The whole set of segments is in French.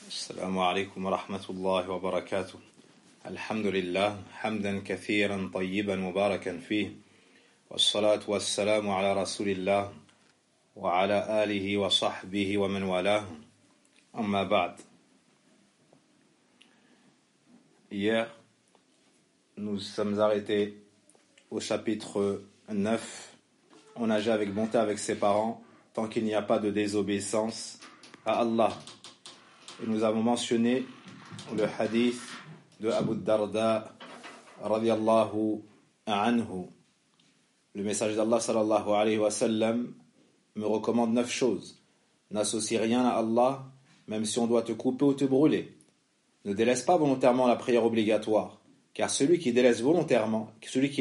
السلام عليكم ورحمة الله وبركاته. الحمد لله حمدا كثيرا طيبا مباركا فيه، والصلاة والسلام على رسول الله وعلى آله وصحبه ومن والاه. أما بعد. Hier, nous sommes arrêtés au chapitre 9. On agit avec bonté avec ses parents tant qu'il n'y a pas de désobéissance à Allah. Et nous avons mentionné le hadith de Abu Darda radiyallahu anhu. Le messager d'Allah sallallahu alayhi wa sallam me recommande 9 choses. N'associe rien à Allah, même si on doit te couper ou te brûler. Ne délaisse pas volontairement la prière obligatoire, car celui qui la délaisse volontairement,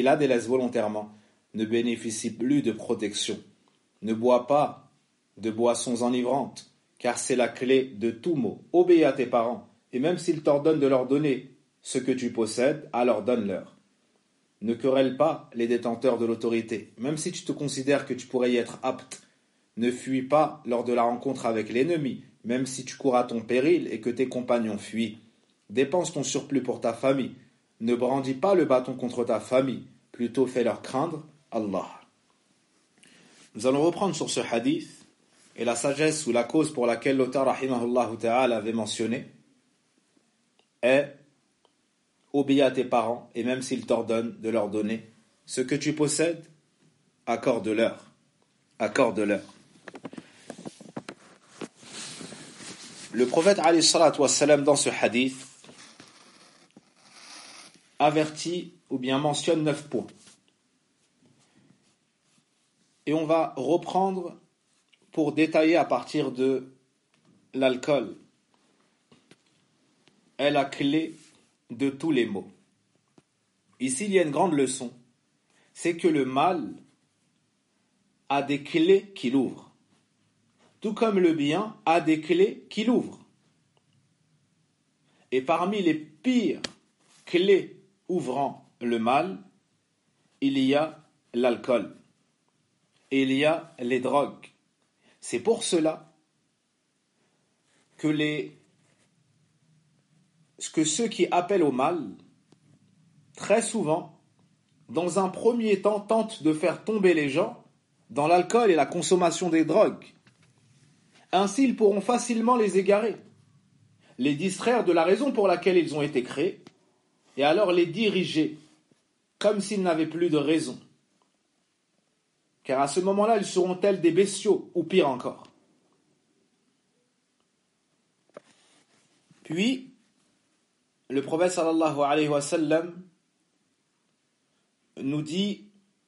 ne bénéficie plus de protection. Ne bois pas de boissons enivrantes, car c'est la clé de tout maux. Obéis à tes parents, et même s'ils t'ordonnent de leur donner ce que tu possèdes, alors donne-leur. Ne querelle pas les détenteurs de l'autorité, même si tu te considères que tu pourrais y être apte. Ne fuis pas lors de la rencontre avec l'ennemi, même si tu cours à ton péril et que tes compagnons fuient. Dépense ton surplus pour ta famille. Ne brandis pas le bâton contre ta famille, plutôt fais-leur craindre Allah. Nous allons reprendre sur ce hadith et la sagesse ou la cause pour laquelle l'auteur rahimahullah ta'ala avait mentionné est: obéis à tes parents et même s'ils t'ordonnent de leur donner ce que tu possèdes, accorde-leur. Le prophète alayhi salatu wassalam dans ce hadith avertit ou bien mentionne 9 points. Et on va reprendre pour détailler à partir de l'alcool est la clé de tous les maux. Ici, il y a une grande leçon. C'est que le mal a des clés qui l'ouvrent. Tout comme le bien a des clés qui l'ouvrent. Et parmi les pires clés ouvrant le mal, il y a l'alcool. Et il y a les drogues. C'est pour cela que ceux qui appellent au mal, très souvent, dans un premier temps, tentent de faire tomber les gens dans l'alcool et la consommation des drogues. Ainsi, ils pourront facilement les égarer, les distraire de la raison pour laquelle ils ont été créés, et alors les diriger, comme s'ils n'avaient plus de raison. Car à ce moment-là, ils seront tels des bestiaux, ou pire encore. Puis, le prophète sallallahu alayhi wa sallam nous dit: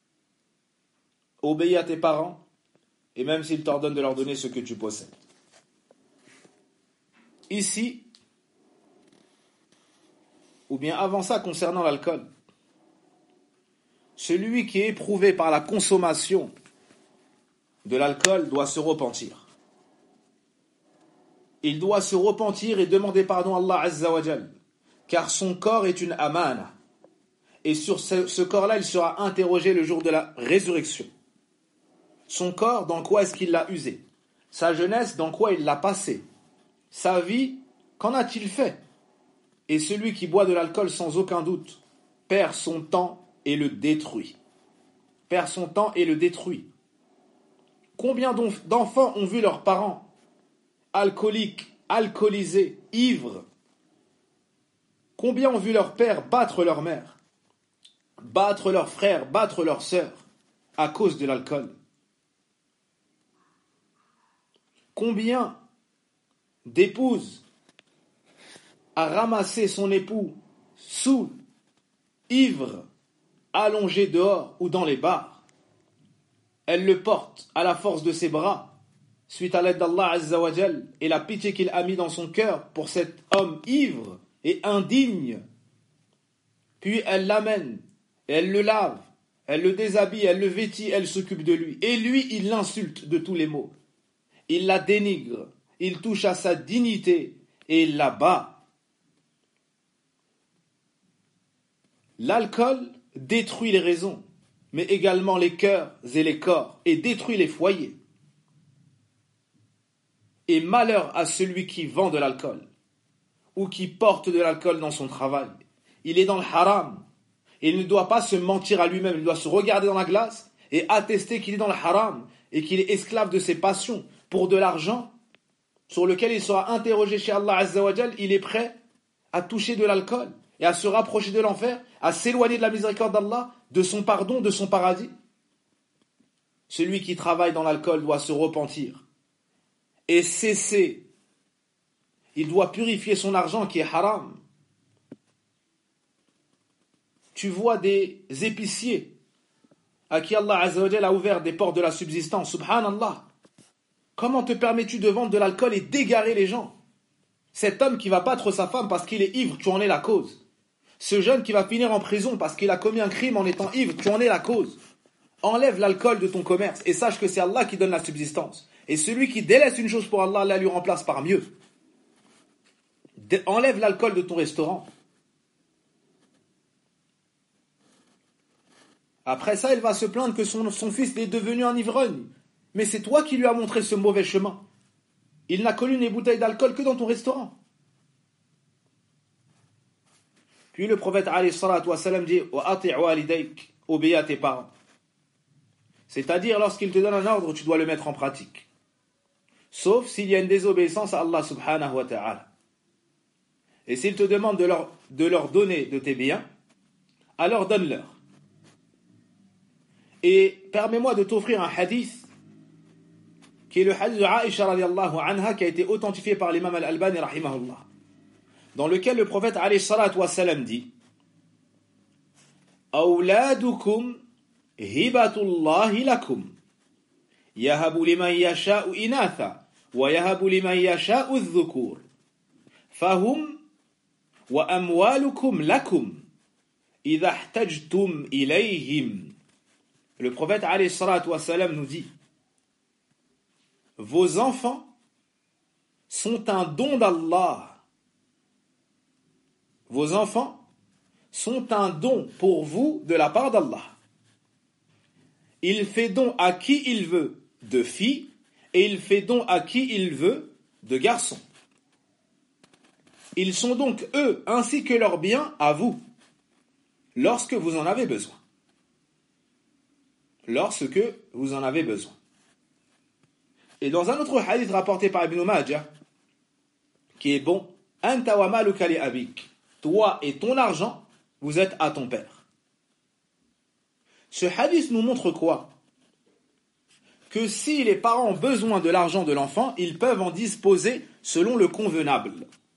obéis à tes parents, et même s'ils t'ordonnent de leur donner ce que tu possèdes. Ici, ou bien avant ça, concernant l'alcool, celui qui est éprouvé par la consommation de l'alcool doit se repentir. Il doit se repentir et demander pardon à Allah Azza wa Jal, car son corps est une amana. Et sur ce corps-là, il sera interrogé le jour de la résurrection. Son corps, dans quoi est-ce qu'il l'a usé? Sa jeunesse, dans quoi il l'a passé? Sa vie, qu'en a-t-il fait? Et celui qui boit de l'alcool sans aucun doute perd son temps et le détruit. Combien d'enfants ont vu leurs parents alcooliques, alcoolisés, ivres? Combien ont vu leur père battre leur mère, battre leurs frères, battre leurs sœurs à cause de l'alcool? Combien d'épouses a ramassé son époux saoul, ivre, allongé dehors ou dans les bars? Elle le porte à la force de ses bras, suite à l'aide d'Allah Azza wa Jal et la pitié qu'il a mis dans son cœur pour cet homme ivre et indigne. Puis elle l'amène, et elle le lave, elle le déshabille, elle le vêtit, elle s'occupe de lui. Et lui, il l'insulte de tous les maux. Il la dénigre, il touche à sa dignité et il la bat. L'alcool détruit les raisons, mais également les cœurs et les corps, et détruit les foyers. Et malheur à celui qui vend de l'alcool. ou qui porte de l'alcool dans son travail, il est dans le haram. Et il ne doit pas se mentir à lui-même, il doit se regarder dans la glace et attester qu'il est dans le haram et qu'il est esclave de ses passions pour de l'argent sur lequel il sera interrogé chez Allah Azza wa Jal. Il est prêt à toucher de l'alcool et à se rapprocher de l'enfer, à s'éloigner de la miséricorde d'Allah, de son pardon, de son paradis. Celui qui travaille dans l'alcool doit se repentir et cesser. Il doit purifier son argent qui est haram. Tu vois des épiciers à qui Allah Azza wa Jal a ouvert des portes de la subsistance. Subhanallah. Comment te permets-tu de vendre de l'alcool et d'égarer les gens? Cet homme qui va battre sa femme parce qu'il est ivre, tu en es la cause. Ce jeune qui va finir en prison parce qu'il a commis un crime en étant ivre, tu en es la cause. Enlève l'alcool de ton commerce et sache que c'est Allah qui donne la subsistance. Et celui qui délaisse une chose pour Allah, Allah lui remplace par mieux. Enlève l'alcool de ton restaurant. Après ça, il va se plaindre que son fils est devenu un ivrogne. Mais c'est toi qui lui as montré ce mauvais chemin. Il n'a connu les bouteilles d'alcool que dans ton restaurant. Puis le prophète alayhi salatu wa salam dit « Wa ati' walidayk » obéis à tes parents. C'est-à-dire, lorsqu'il te donne un ordre, tu dois le mettre en pratique. Sauf s'il y a une désobéissance à Allah subhanahu wa ta'ala. Et s'il te demande de leur donner de tes biens, alors donne-leur. Et permets-moi de t'offrir un hadith, qui est le hadith de Aïcha radiallahu anha, qui a été authentifié par l'imam al-Albani rahimahullah, dans lequel le prophète alayhi salatu wa salam dit « Awladukum hibatullahi lakum, yahabu liman yasha'u inatha, wa yahabu liman yasha'u dhukur, fahum wa amwalukum lakum, idha ihtajtum ilayhim. » Le prophète alayhi salatu wa salam nous dit: vos enfants sont un don d'Allah. Vos enfants sont un don pour vous de la part d'Allah. Il fait don à qui il veut de filles et il fait don à qui il veut de garçons. Ils sont donc eux ainsi que leurs biens à vous lorsque vous en avez besoin. Lorsque vous en avez besoin. Et dans un autre hadith rapporté par Ibn Majah, qui est bon, Anta wa maluka li abik, toi et ton argent, vous êtes à ton père. Ce hadith nous montre quoi? Que si les parents ont besoin de l'argent de l'enfant, ils peuvent en disposer selon le convenable.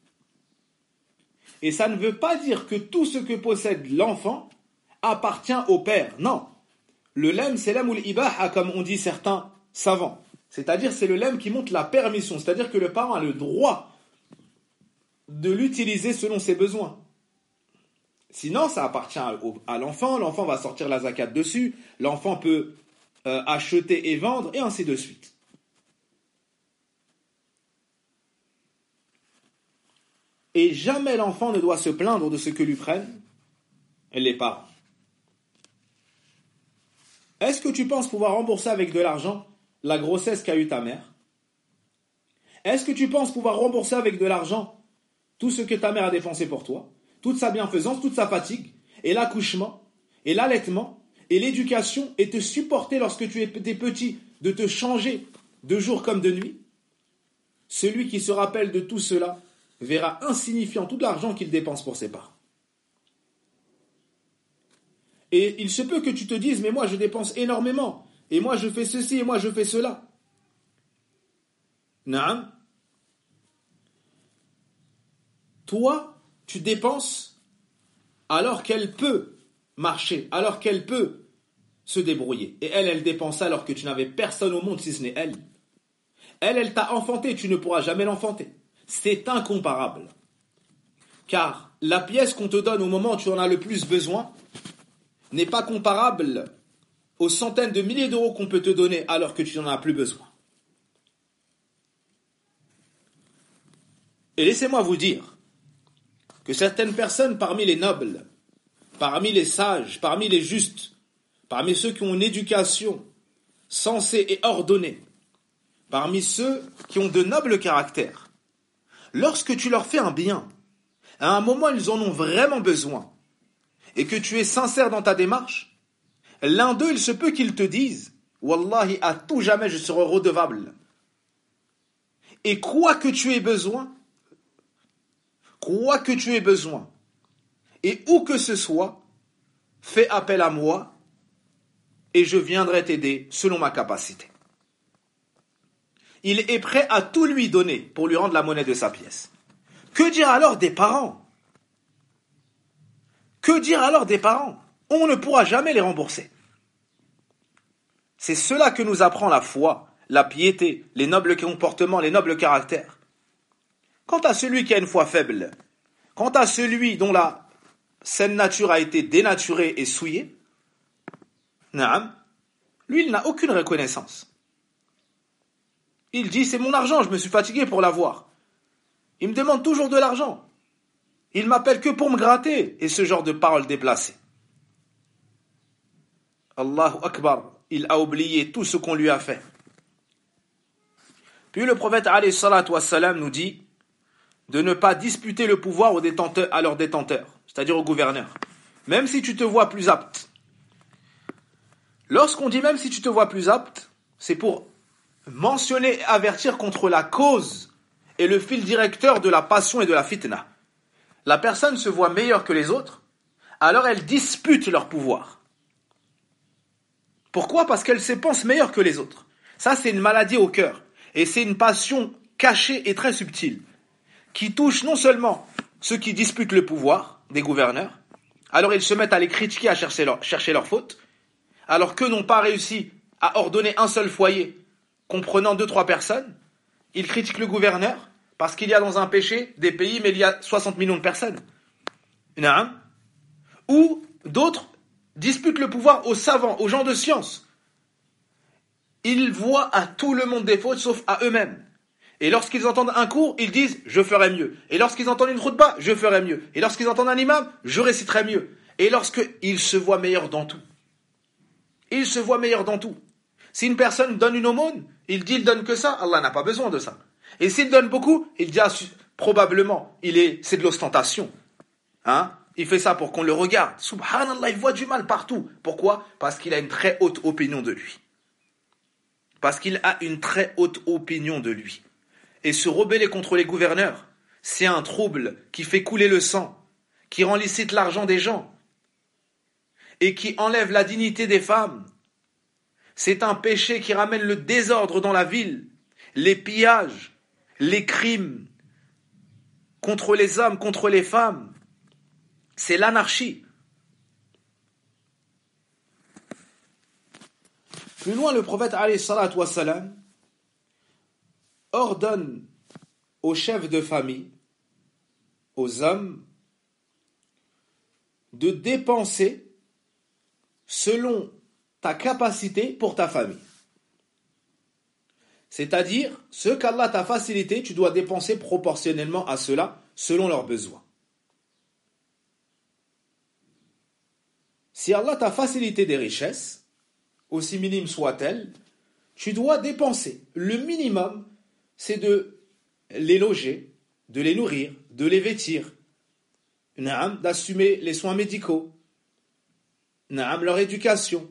Et ça ne veut pas dire que tout ce que possède l'enfant appartient au père. Non. Le lem, c'est l'am ou l'ibaha, comme on dit certains savants. C'est-à-dire, c'est le lem qui montre la permission. C'est-à-dire que le parent a le droit de l'utiliser selon ses besoins. Sinon, ça appartient à l'enfant. L'enfant va sortir la zakat dessus. L'enfant peut acheter et vendre, et ainsi de suite. Et jamais l'enfant ne doit se plaindre de ce que lui prennent les parents. Est-ce que tu penses pouvoir rembourser avec de l'argent la grossesse qu'a eue ta mère? Est-ce que tu penses pouvoir rembourser avec de l'argent tout ce que ta mère a dépensé pour toi, toute sa bienfaisance, toute sa fatigue, et l'accouchement, et l'allaitement, et l'éducation, et te supporter lorsque tu étais petit, de te changer de jour comme de nuit? Celui qui se rappelle de tout cela verra insignifiant tout l'argent qu'il dépense pour ses parents. Et il se peut que tu te dises, mais moi je dépense énormément, et moi je fais ceci, et moi je fais cela. Naam. Toi, tu dépenses alors qu'elle peut marcher, alors qu'elle peut se débrouiller. Et elle dépense alors que tu n'avais personne au monde si ce n'est elle. Elle t'a enfanté, tu ne pourras jamais l'enfanter. C'est incomparable. Car la pièce qu'on te donne au moment où tu en as le plus besoin n'est pas comparable aux centaines de milliers d'euros qu'on peut te donner alors que tu n'en as plus besoin. Et laissez-moi vous dire que certaines personnes parmi les nobles, parmi les sages, parmi les justes, parmi ceux qui ont une éducation sensée et ordonnée, parmi ceux qui ont de nobles caractères, lorsque tu leur fais un bien, à un moment ils en ont vraiment besoin, et que tu es sincère dans ta démarche, l'un d'eux, il se peut qu'ils te disent, Wallahi, à tout jamais je serai redevable. Et quoi que tu aies besoin, et où que ce soit, fais appel à moi, et je viendrai t'aider selon ma capacité. Il est prêt à tout lui donner pour lui rendre la monnaie de sa pièce. Que dire alors des parents? Que dire alors des parents? On ne pourra jamais les rembourser. C'est cela que nous apprend la foi, la piété, les nobles comportements, les nobles caractères. Quant à celui qui a une foi faible, quant à celui dont la saine nature a été dénaturée et souillée, naam, lui il n'a aucune reconnaissance. Il dit c'est mon argent, je me suis fatigué pour l'avoir. Il me demande toujours de l'argent. Il m'appelle que pour me gratter, et ce genre de paroles déplacées. Allahu Akbar, il a oublié tout ce qu'on lui a fait. Puis le prophète alayhi salatu wassalam nous dit de ne pas disputer le pouvoir à leurs détenteurs, c'est-à-dire aux gouverneurs, même si tu te vois plus apte. Lorsqu'on dit même si tu te vois plus apte, c'est pour mentionner et avertir contre la cause et le fil directeur de la passion et de la fitna. La personne se voit meilleure que les autres, alors elle dispute leur pouvoir. Pourquoi? Parce qu'elle se pense meilleure que les autres. Ça, c'est une maladie au cœur. Et c'est une passion cachée et très subtile, qui touche non seulement ceux qui disputent le pouvoir des gouverneurs, alors ils se mettent à les critiquer, à chercher leurs fautes, alors qu'eux n'ont pas réussi à ordonner un seul foyer comprenant 2-3 personnes, ils critiquent le gouverneur, parce qu'il y a dans un péché des pays, mais il y a 60 millions de personnes. Ou d'autres disputent le pouvoir aux savants, aux gens de science. Ils voient à tout le monde des fautes, sauf à eux-mêmes. Et lorsqu'ils entendent un cours, ils disent « je ferai mieux ». Et lorsqu'ils entendent une khutba, « je ferai mieux ». Et lorsqu'ils entendent un imam, « je réciterai mieux ». Et lorsqu'ils se voient meilleurs dans tout. Ils se voient meilleurs dans tout. Si une personne donne une aumône, il dit « il donne que ça », Allah n'a pas besoin de ça. Et s'il donne beaucoup, il dit probablement, c'est de l'ostentation. Il fait ça pour qu'on le regarde. Subhanallah, il voit du mal partout. Pourquoi? Parce qu'il a une très haute opinion de lui. Parce qu'il a une très haute opinion de lui. Et se rebeller contre les gouverneurs, c'est un trouble qui fait couler le sang, qui rend licite l'argent des gens, et qui enlève la dignité des femmes. C'est un péché qui ramène le désordre dans la ville, les pillages, les crimes contre les hommes, contre les femmes. C'est l'anarchie. Plus loin, le prophète alayhi salatu wassalam ordonne aux chefs de famille, aux hommes, de dépenser selon ta capacité pour ta famille. C'est-à-dire, ce qu'Allah t'a facilité, tu dois dépenser proportionnellement à cela, selon leurs besoins. Si Allah t'a facilité des richesses, aussi minimes soient-elles, tu dois dépenser. Le minimum, c'est de les loger, de les nourrir, de les vêtir, d'assumer les soins médicaux, leur éducation,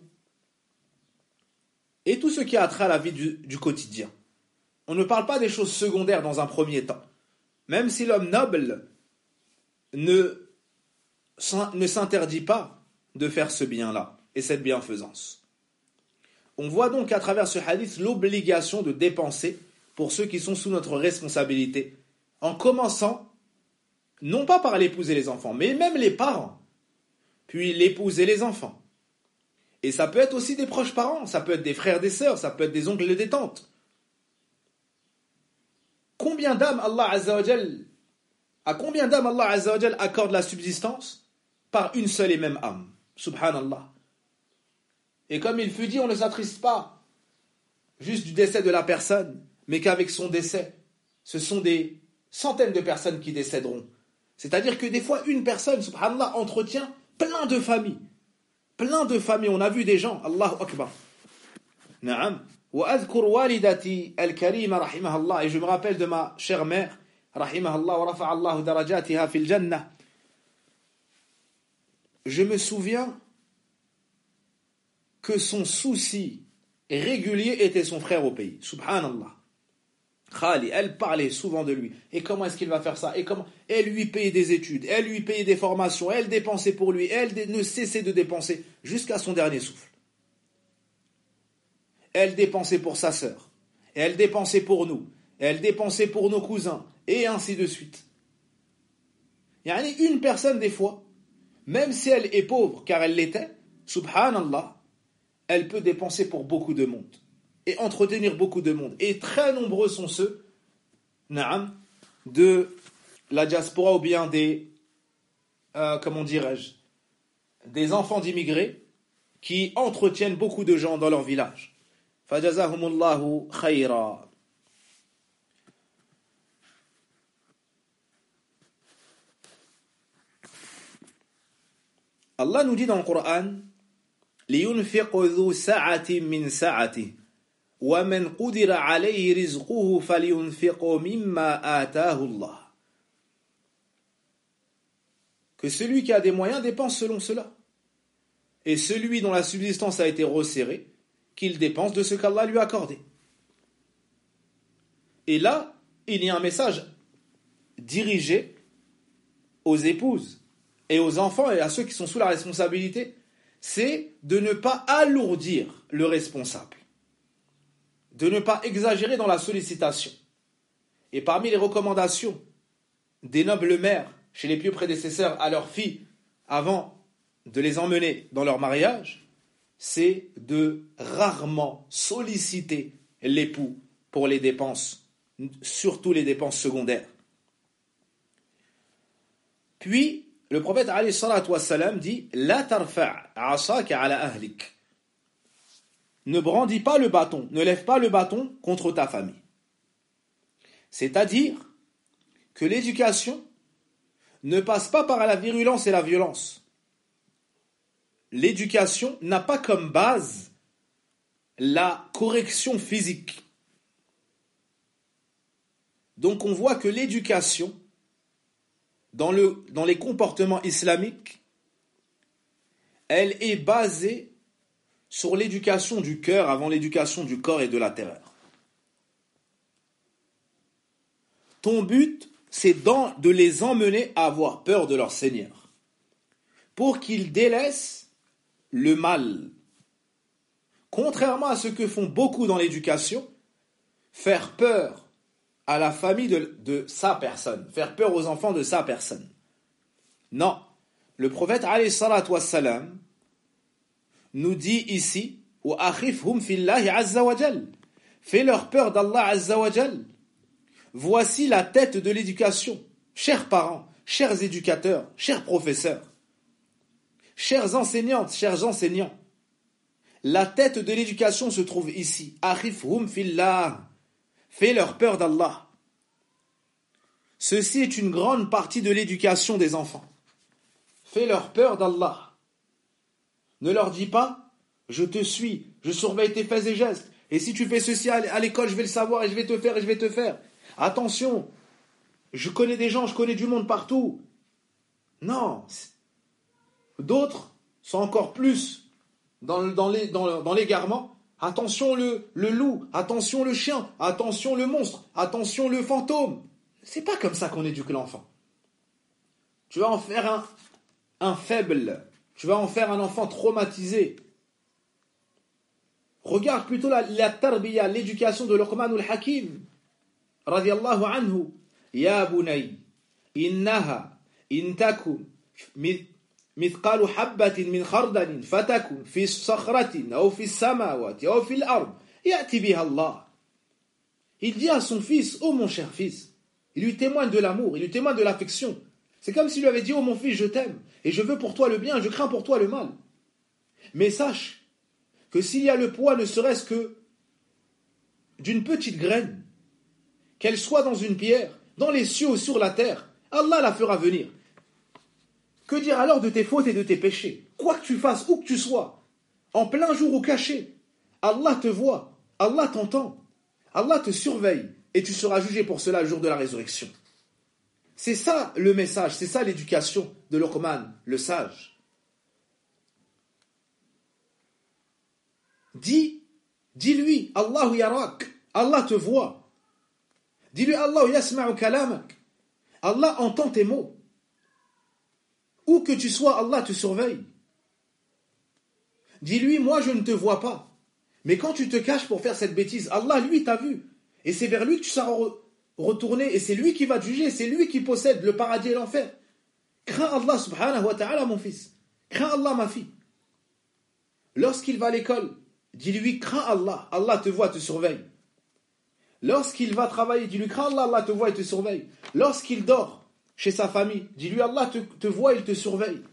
et tout ce qui a trait à la vie du quotidien. On ne parle pas des choses secondaires dans un premier temps. Même si l'homme noble ne s'interdit pas de faire ce bien-là et cette bienfaisance. On voit donc à travers ce hadith l'obligation de dépenser pour ceux qui sont sous notre responsabilité, en commençant non pas par l'épouse et les enfants, mais même les parents, puis l'épouse et les enfants. Et ça peut être aussi des proches parents, ça peut être des frères, des sœurs, ça peut être des oncles et des tantes. À combien d'âmes Allah Azza wa Jal accorde la subsistance? Par une seule et même âme. Subhanallah. Et comme il fut dit, on ne s'attriste pas juste du décès de la personne, mais qu'avec son décès, ce sont des centaines de personnes qui décéderont. C'est-à-dire que des fois, une personne, subhanallah, entretient plein de familles. Plein de familles. On a vu des gens, Allahu Akbar. Na'am. Et je me rappelle de ma chère mère rahimahullah wa rafa'allahu darajatiha fil jannah. Je me souviens que son souci régulier était son frère au pays. Subhanallah. Khali, elle parlait souvent de lui. Et comment est-ce qu'il va faire ça? Et comment? Elle lui payait des études, elle lui payait des formations, elle dépensait pour lui, elle ne cessait de dépenser jusqu'à son dernier souffle. Elle dépensait pour sa sœur, elle dépensait pour nous, elle dépensait pour nos cousins, et ainsi de suite. Il y a une personne des fois, même si elle est pauvre, car elle l'était, subhanallah, elle peut dépenser pour beaucoup de monde et entretenir beaucoup de monde. Et très nombreux sont ceux, naam, de la diaspora ou bien des, comment dirais-je, des enfants d'immigrés qui entretiennent beaucoup de gens dans leur village. Fajazahumullahu khayra. Allah nous dit dans le Coran, لينفق ذو سعة من سعته ومن قدر عليه رزقه فلينفق مما آتاه الله. Que celui qui a des moyens dépense selon cela. Et celui dont la subsistance a été resserrée, qu'il dépense de ce qu'Allah lui a accordé. Et là, il y a un message dirigé aux épouses et aux enfants et à ceux qui sont sous la responsabilité, c'est de ne pas alourdir le responsable, de ne pas exagérer dans la sollicitation. Et parmi les recommandations des nobles mères chez les pieux prédécesseurs à leurs filles avant de les emmener dans leur mariage, c'est de rarement solliciter l'époux pour les dépenses, surtout les dépenses secondaires. Puis, le prophète alayhi salatu wassalam dit « La tarfa' asaka ala ahlik » Ne brandis pas le bâton, ne lève pas le bâton contre ta famille. C'est-à-dire que l'éducation ne passe pas par la virulence et la violence. L'éducation n'a pas comme base la correction physique. Donc on voit que l'éducation, dans les comportements islamiques, elle est basée sur l'éducation du cœur avant l'éducation du corps et de la terreur. Ton but, c'est de les emmener à avoir peur de leur Seigneur, pour qu'ils délaissent le mal. Contrairement à ce que font beaucoup dans l'éducation, faire peur à la famille de sa personne, faire peur aux enfants de sa personne. Non, le prophète alayhi salatu wassalam nous dit ici وَأَخِفْهُمْ فِي اللَّهِ عَزَّ وَجَلَّ. Fais-leur peur d'Allah Azza wa Jal. Voici la tête de l'éducation. Chers parents, chers éducateurs, chers professeurs, chères enseignantes, chers enseignants, la tête de l'éducation se trouve ici. أَخِفْهُمْ فِي اللَّهِ. Fais-leur peur d'Allah. Ceci est une grande partie de l'éducation des enfants. Fais-leur peur d'Allah. Ne leur dis pas, je te suis, je surveille tes faits et gestes, et si tu fais ceci à l'école, je vais le savoir, et je vais te faire, et je vais te faire. Attention, je connais des gens, je connais du monde partout. Non. D'autres sont encore plus dans l'égarement. Attention le loup, attention le chien, attention le monstre, attention le fantôme. C'est pas comme ça qu'on éduque l'enfant. Tu vas en faire un faible. Tu vas en faire un enfant traumatisé. Regarde plutôt la tarbiya, l'éducation de Luqman al-Hakim. Radiyallahu anhu. Ya bunay, innaha, intakum, mithqalu habbatin min khardalin, fatakun, fi sakhratin, ou fi samawati, ou fi l'ard, ya'ti biha Allah. Il dit à son fils, oh mon cher fils, il lui témoigne de l'amour, il lui témoigne de l'affection. C'est comme s'il lui avait dit, oh mon fils, je t'aime, et je veux pour toi le bien, et je crains pour toi le mal. Mais sache que s'il y a le poids ne serait-ce que d'une petite graine, qu'elle soit dans une pierre, dans les cieux ou sur la terre, Allah la fera venir. Que dire alors de tes fautes et de tes péchés? Quoi que tu fasses, où que tu sois, en plein jour ou caché, Allah te voit, Allah t'entend, Allah te surveille, et tu seras jugé pour cela le jour de la résurrection. C'est ça le message, c'est ça l'éducation de Luqman, le sage. Dis-lui, Allahu yarak, Allah te voit. Dis-lui, Allahu yasma'u kalamak. Allah entend tes mots. Où que tu sois, Allah te surveille. Dis-lui, moi je ne te vois pas. Mais quand tu te caches pour faire cette bêtise, Allah, lui, t'a vu. Et c'est vers lui que tu seras retourné. Et c'est lui qui va te juger. C'est lui qui possède le paradis et l'enfer. Crains Allah subhanahu wa ta'ala, mon fils. Crains Allah, ma fille. Lorsqu'il va à l'école, dis-lui, crains Allah. Allah te voit, te surveille. Lorsqu'il va travailler, dis-lui, crains Allah. Allah te voit et te surveille. Lorsqu'il dort chez sa famille, dis-lui, Allah te voit et il te surveille.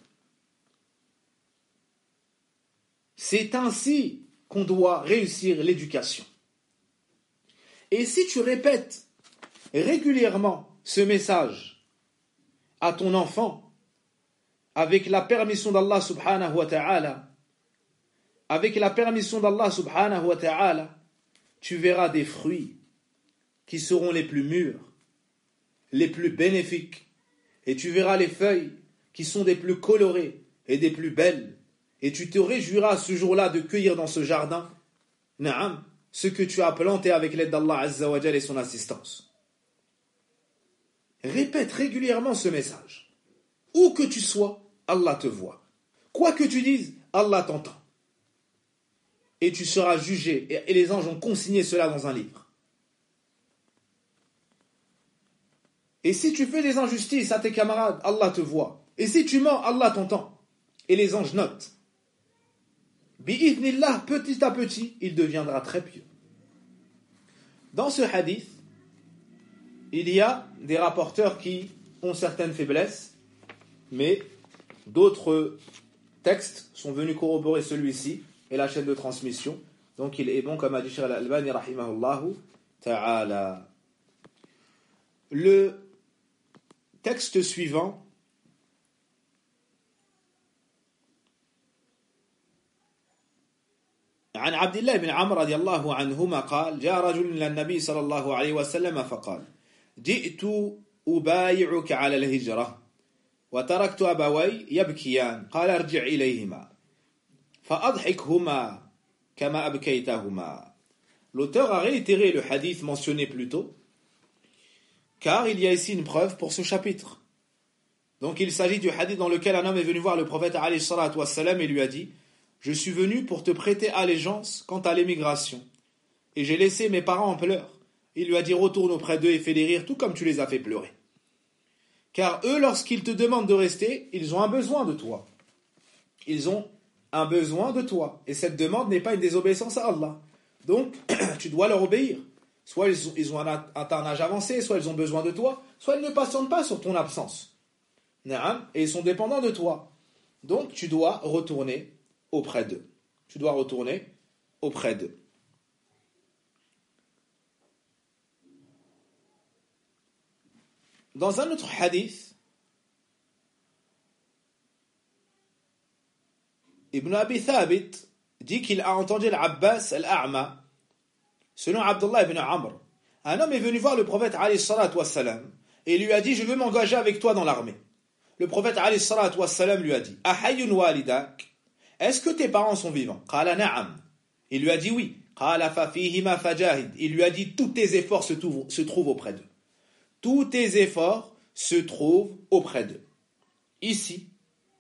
C'est ainsi qu'on doit réussir l'éducation. Et si tu répètes régulièrement ce message à ton enfant, avec la permission d'Allah subhanahu wa ta'ala, tu verras des fruits qui seront les plus mûrs, les plus bénéfiques, et tu verras les feuilles qui sont des plus colorées et des plus belles. Et tu te réjouiras ce jour-là de cueillir dans ce jardin, na'am, ce que tu as planté avec l'aide d'Allah Azza wa Jal et son assistance. Répète régulièrement ce message. Où que tu sois, Allah te voit. Quoi que tu dises, Allah t'entend. Et tu seras jugé, et les anges ont consigné cela dans un livre. Et si tu fais des injustices à tes camarades, Allah te voit. Et si tu mens, Allah t'entend. Et les anges notent. Bi'idhnillah, petit à petit, il deviendra très pieux. Dans ce hadith, il y a des rapporteurs qui ont certaines faiblesses, mais d'autres textes sont venus corroborer celui-ci et la chaîne de transmission. Donc il est bon, comme a dit Cheikh Al-Albani rahimahullahu ta'ala. Le texte suivant عن عبد الله بن عمرو رضي الله عنهما قال جاء رجل إلى النبي صلى الله عليه وسلم فقال جئت أبايعك على الهجرة وتركت أبوي يبكيان قال ارجع إليهما فأضحكهما كما أبكيتهما. L'auteur a réitéré le hadith mentionné plus tôt car il y a ici une preuve pour ce chapitre. Donc il s'agit du hadith dans lequel un homme est venu voir le prophète alayhi salatu wassalam et lui a dit: je suis venu pour te prêter allégeance quant à l'émigration. Et j'ai laissé mes parents en pleurs. Il lui a dit: retourne auprès d'eux et fais-les rire tout comme tu les as fait pleurer. Car eux, lorsqu'ils te demandent de rester, ils ont un besoin de toi. Ils ont un besoin de toi. Et cette demande n'est pas une désobéissance à Allah. Donc, tu dois leur obéir. Soit ils ont un âge avancé, soit ils ont besoin de toi, soit ils ne patientent pas sur ton absence. Et ils sont dépendants de toi. Donc, tu dois retourner auprès d'eux. Tu dois retourner auprès d'eux. Dans un autre hadith, Ibn Abi Thabit dit qu'il a entendu l'Abbas al-A'ma, selon Abdullah ibn Amr. Un homme est venu voir le prophète alayhi salatu wassalam et lui a dit: je veux m'engager avec toi dans l'armée. Le prophète alayhi salatu wassalam lui a dit: Ahayyun walidak, est-ce que tes parents sont vivants? Qala na'am. Il lui a dit oui. Qala fa fihima fajahid. Il lui a dit: tous tes efforts se trouvent auprès d'eux. Tous tes efforts se trouvent auprès d'eux. Ici,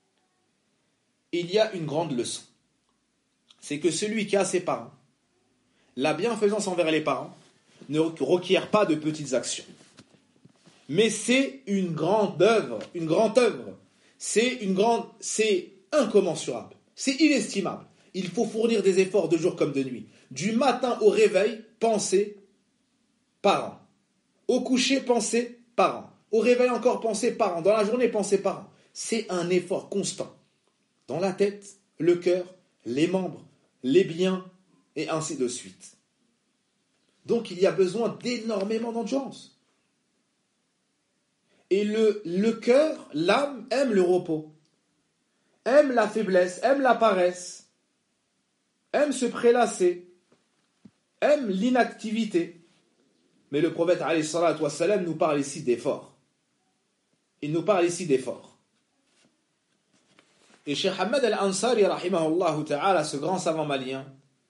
il y a une grande leçon. C'est que celui qui a ses parents, la bienfaisance envers les parents ne requiert pas de petites actions. Mais c'est une grande œuvre, c'est incommensurable, c'est inestimable. Il faut fournir des efforts de jour comme de nuit. Du matin au réveil, penser parents. Au coucher, penser parents. Au réveil encore, penser parents. Dans la journée, penser parents. C'est un effort constant. Dans la tête, le cœur, les membres, les biens, et ainsi de suite. Donc il y a besoin d'énormément d'endurance. Et le cœur, l'âme, aime le repos, aime la faiblesse, aime la paresse, aime se prélasser, aime l'inactivité. Mais le prophète alayhi salatu wassalam nous parle ici d'effort. il nous parle ici d'effort. Et Cheikh Ahmed al-Ansari, rahimahullah ta'ala, ce grand savant malien,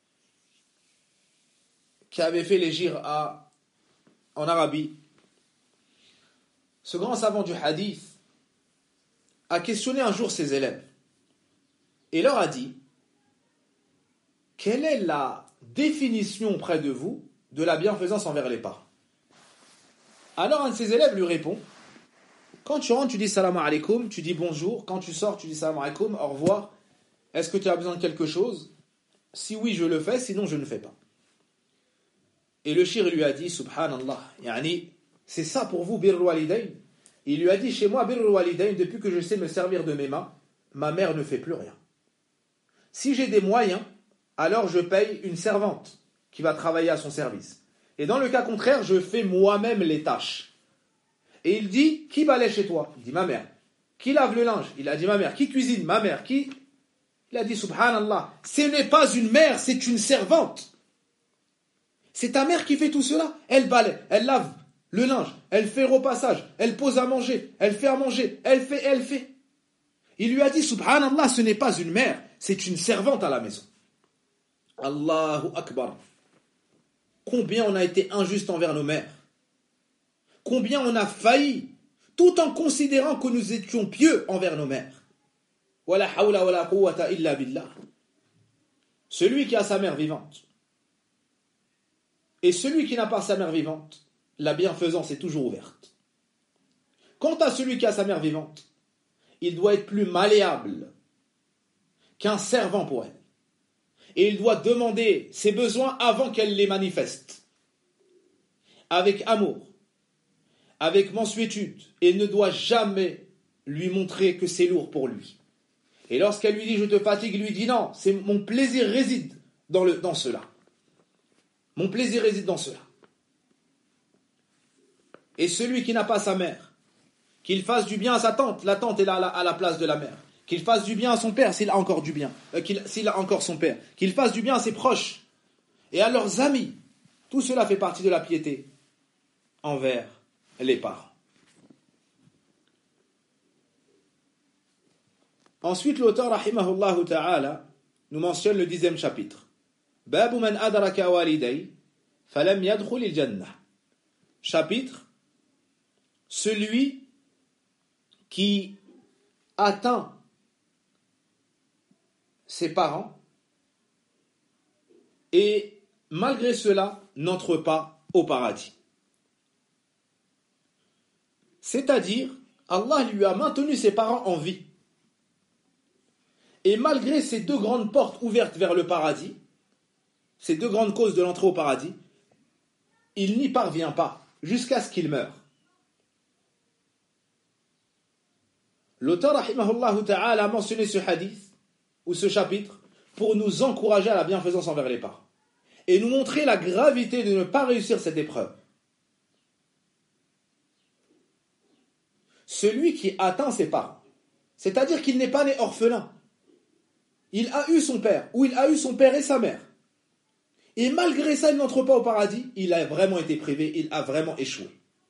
qui avait fait l'hégire en Arabie, ce grand savant du hadith, a questionné un jour ses élèves et leur a dit: quelle est la définition auprès de vous de la bienfaisance envers les parents? Alors un de ses élèves lui répond: quand tu rentres, tu dis salam alaikum, tu dis bonjour. Quand tu sors, tu dis salam alaikum, au revoir. Est-ce que tu as besoin de quelque chose? Si oui, je le fais, sinon je ne fais pas. Et le shir lui a dit: subhanallah, yani, c'est ça pour vous, birrul walidayn? Il lui a dit: chez moi, birrul walidayn, depuis que je sais me servir de mes mains, ma mère ne fait plus rien. Si j'ai des moyens, alors je paye une servante qui va travailler à son service. Et dans le cas contraire, je fais moi-même les tâches. Et il dit: qui balaie chez toi? Il dit: ma mère. Qui lave le linge? Il a dit: ma mère. Qui cuisine? Ma mère. Il a dit: subhanallah, ce n'est pas une mère, c'est une servante. C'est ta mère qui fait tout cela. Elle balaie, elle lave le linge, elle fait le repassage, elle pose à manger, elle fait à manger, elle fait. Il lui a dit: subhanallah, ce n'est pas une mère, c'est une servante à la maison. Allahu Akbar. Combien on a été injuste envers nos mères. Combien on a failli, tout en considérant que nous étions pieux envers nos mères. Wala hawla wala quwwata illa billah. Celui qui a sa mère vivante et celui qui n'a pas sa mère vivante, la bienfaisance est toujours ouverte. Quant à celui qui a sa mère vivante, il doit être plus malléable qu'un servant pour elle. Et il doit demander ses besoins avant qu'elle les manifeste. Avec amour, avec mansuétude, et ne doit jamais lui montrer que c'est lourd pour lui. Et lorsqu'elle lui dit: je te fatigue, il lui dit: non, mon plaisir réside dans cela. Mon plaisir réside dans cela. Et celui qui n'a pas sa mère, qu'il fasse du bien à sa tante, la tante est là à la place de la mère. Qu'il fasse du bien à son père s'il a encore du bien, s'il a encore son père. Qu'il fasse du bien à ses proches et à leurs amis. Tout cela fait partie de la piété envers les parents. Ensuite, l'auteur, rahimahullah ta'ala, nous mentionne le 10e chapitre. Babu man adraka waliday, falam yadkhul al-jannah. Chapitre, celui qui atteint ses parents et malgré cela n'entre pas au paradis. C'est-à-dire, Allah lui a maintenu ses parents en vie. Et malgré ces deux grandes portes ouvertes vers le paradis, ces deux grandes causes de l'entrée au paradis, il n'y parvient pas jusqu'à ce qu'il meure. L'auteur, rahimahullah ta'ala, a mentionné ce hadith, ou ce chapitre, pour nous encourager à la bienfaisance envers les parents. Et nous montrer la gravité de ne pas réussir cette épreuve. Celui qui atteint ses parents, c'est-à-dire qu'il n'est pas né orphelin, il a eu son père, ou il a eu son père et sa mère. Et malgré ça, il n'entre pas au paradis, il a vraiment été privé, il a vraiment échoué.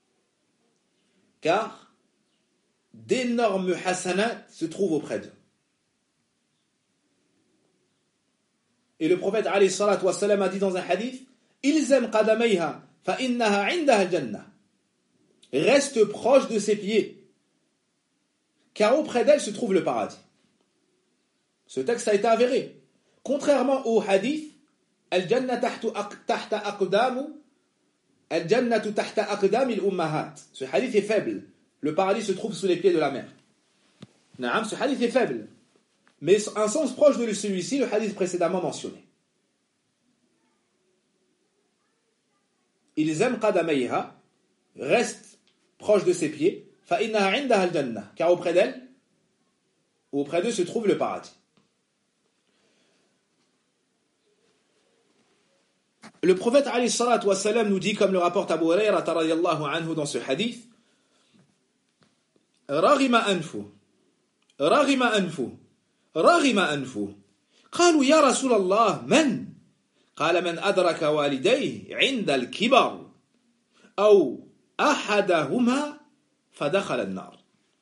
Car d'énormes hasanat se trouvent auprès d'eux. Et le prophète alayhi salatu wassalam a dit dans un hadith: Ilzam qadamayha fa innaha indaha al-jannah. Reste proche de ses pieds, car auprès d'elle se trouve le paradis. Ce texte a été avéré. Contrairement au hadith, al-jannatu tahta aqdam al-ummahat. Ce hadith est faible. Le paradis se trouve sous les pieds de la mère. Naam, ce hadith est faible. Mais un sens proche de celui-ci, le hadith précédemment mentionné. Ilzam qadamayha, reste proche de ses pieds, fa innaha indaha al-jannah, car auprès d'elle, ou auprès d'eux se trouve le paradis. Le prophète alayhi salatu wassalam nous dit, comme le rapporte Abu Hurayrata radiyallahu anhu dans ce hadith: Raghima anfu, raghima anfu, raghima anfu. قالوا يا رسول الله من؟ قال من أدرك والديه عند الكبر أو أحدهما فدخل النار.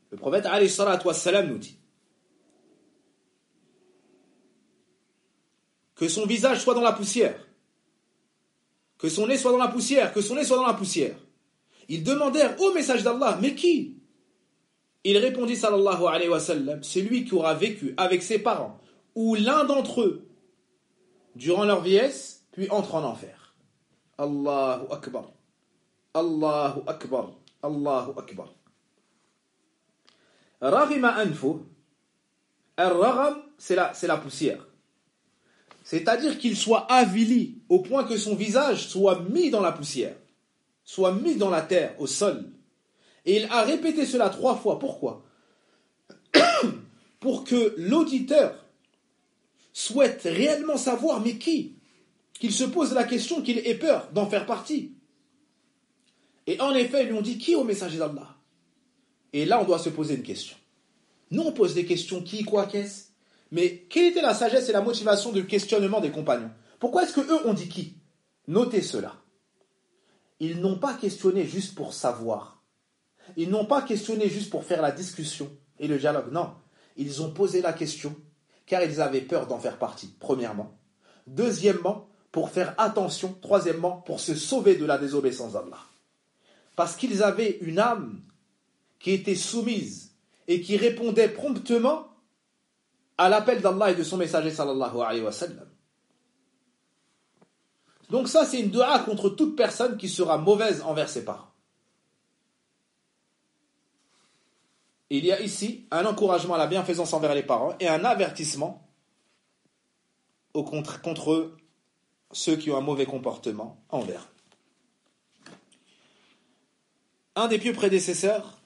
Le prophète alayhi salatu wassalam nous dit que son visage soit dans la poussière, que son nez soit dans la poussière, que son nez soit dans la poussière. Ils demandèrent au message d'Allah, mais qui? Il répondit sallallahu alayhi wa sallam, celui qui aura vécu avec ses parents ou l'un d'entre eux durant leur vieillesse, puis entre en enfer. Allahu Akbar. Allahu Akbar. Allahu Akbar. Raghima anfu. Ar-ragham, c'est la poussière. C'est-à-dire qu'il soit avili au point que son visage soit mis dans la poussière, soit mis dans la terre, au sol. Et il a répété cela 3 fois. Pourquoi? Pour que l'auditeur souhaite réellement savoir, mais qui? Qu'il se pose la question, qu'il ait peur d'en faire partie. Et en effet, ils lui ont dit, qui au messager d'Allah? Et là, on doit se poser une question. Nous, on pose des questions, qui, quoi, qu'est-ce? Mais quelle était la sagesse et la motivation du questionnement des compagnons? Pourquoi est-ce qu'eux ont dit qui? Notez cela. Ils n'ont pas questionné juste pour savoir. Ils n'ont pas questionné juste pour faire la discussion et le dialogue. Non, ils ont posé la question car ils avaient peur d'en faire partie, premièrement. Deuxièmement, pour faire attention. Troisièmement, pour se sauver de la désobéissance d'Allah. Parce qu'ils avaient une âme qui était soumise et qui répondait promptement à l'appel d'Allah et de son messager sallallahu alayhi wa sallam. Donc ça, c'est une dua contre toute personne qui sera mauvaise envers ses parents. Il y a ici un encouragement à la bienfaisance envers les parents et un avertissement contre ceux qui ont un mauvais comportement envers eux. Un des pieux prédécesseurs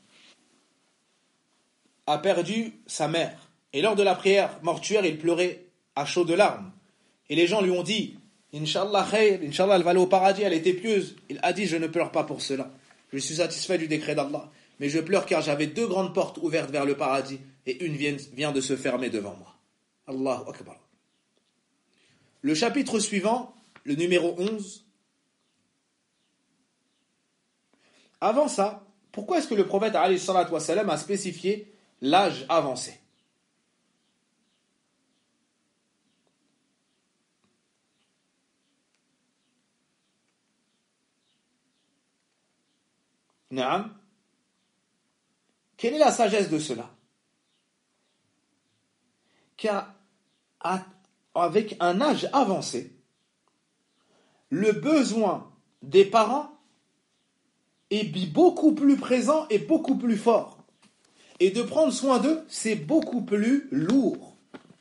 a perdu sa mère. Et lors de la prière mortuaire, il pleurait à chaudes larmes. Et les gens lui ont dit, Inch'Allah khair, Inch'Allah elle va aller au paradis, elle était pieuse. Il a dit, je ne pleure pas pour cela. Je suis satisfait du décret d'Allah. Mais je pleure car j'avais 2 grandes portes ouvertes vers le paradis et une vient de se fermer devant moi. Allahu Akbar. Le chapitre suivant, le numéro 11. Avant ça, pourquoi est-ce que le prophète alayhi salatu wa salam a spécifié l'âge avancé? Naam. Quelle est la sagesse de cela? Car avec un âge avancé, le besoin des parents est beaucoup plus présent et beaucoup plus fort. Et de prendre soin d'eux, c'est beaucoup plus lourd.